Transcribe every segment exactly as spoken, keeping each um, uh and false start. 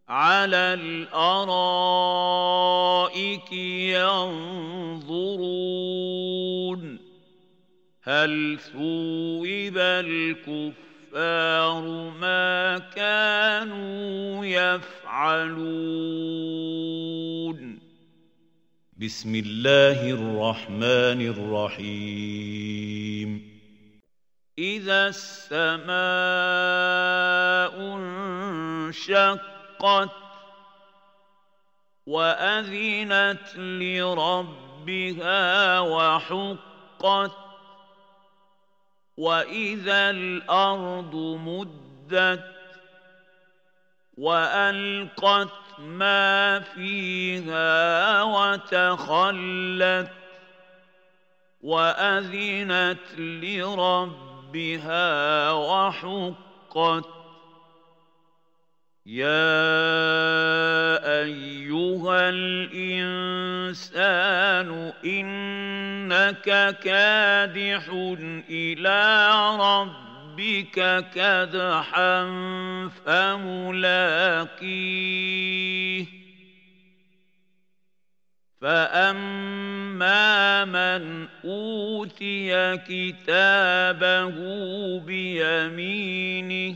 عَلَى الْأَرَائِكِ يَنظُرُونَ هَلْ ثُوِّبَ الْكُفَّارُ مَا كَانُوا يَفْعَلُونَ بسم الله الرحمن الرحيم إذا السماء انشقت وأذنت لربها وحقت وإذا الأرض مدت وألقت ما فيها وتخلت وأذنت لربها وحقت يا أيها الإنسان إنك كادح إلى ربك كدحا فملاقيه فأما من أوتي كتابه بيمينه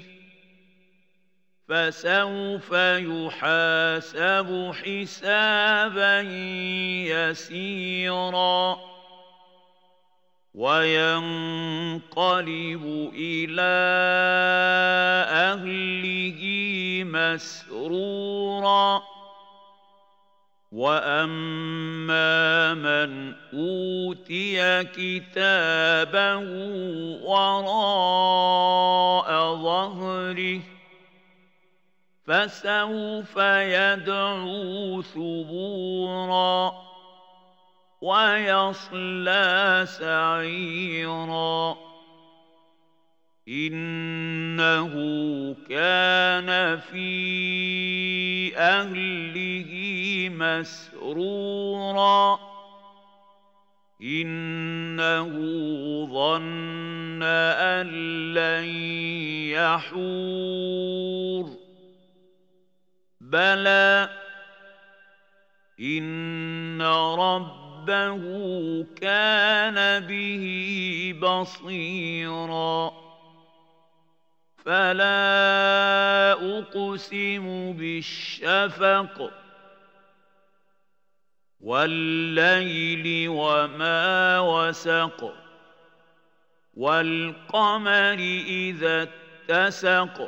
فسوف يحاسب حسابا يسيرا وينقلب إلى أهله مسرورا وأما من أوتي كتابه وراء ظهره فسوف يدعو ثبورا ويصلى سعيرا إنه كان في أهله مسرورا إنه ظن أن لن يحور بلى إن ربه كان به بصيرا فلا أقسم بالشفق والليل وما وسق والقمر إذا اتسق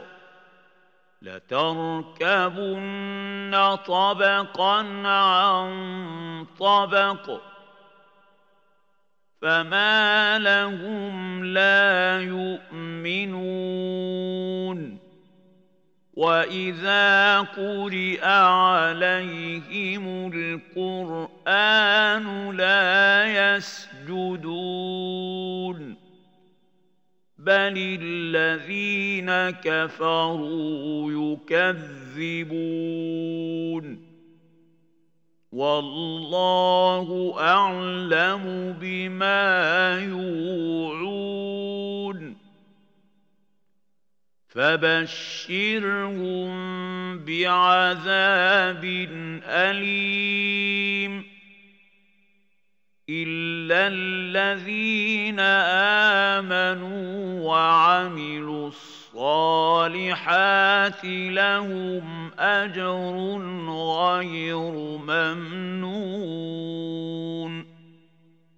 لتركبن طبقا عن طبق فما لهم لا يؤمنون وإذا قرئ عليهم القرآن لا يسجدون بل الذين كفروا يكذبون والله أعلم بما يوعون فبشرهم بعذاب أليم إلا الذين آمنوا وعملوا الصالحات لهم أجر غير ممنون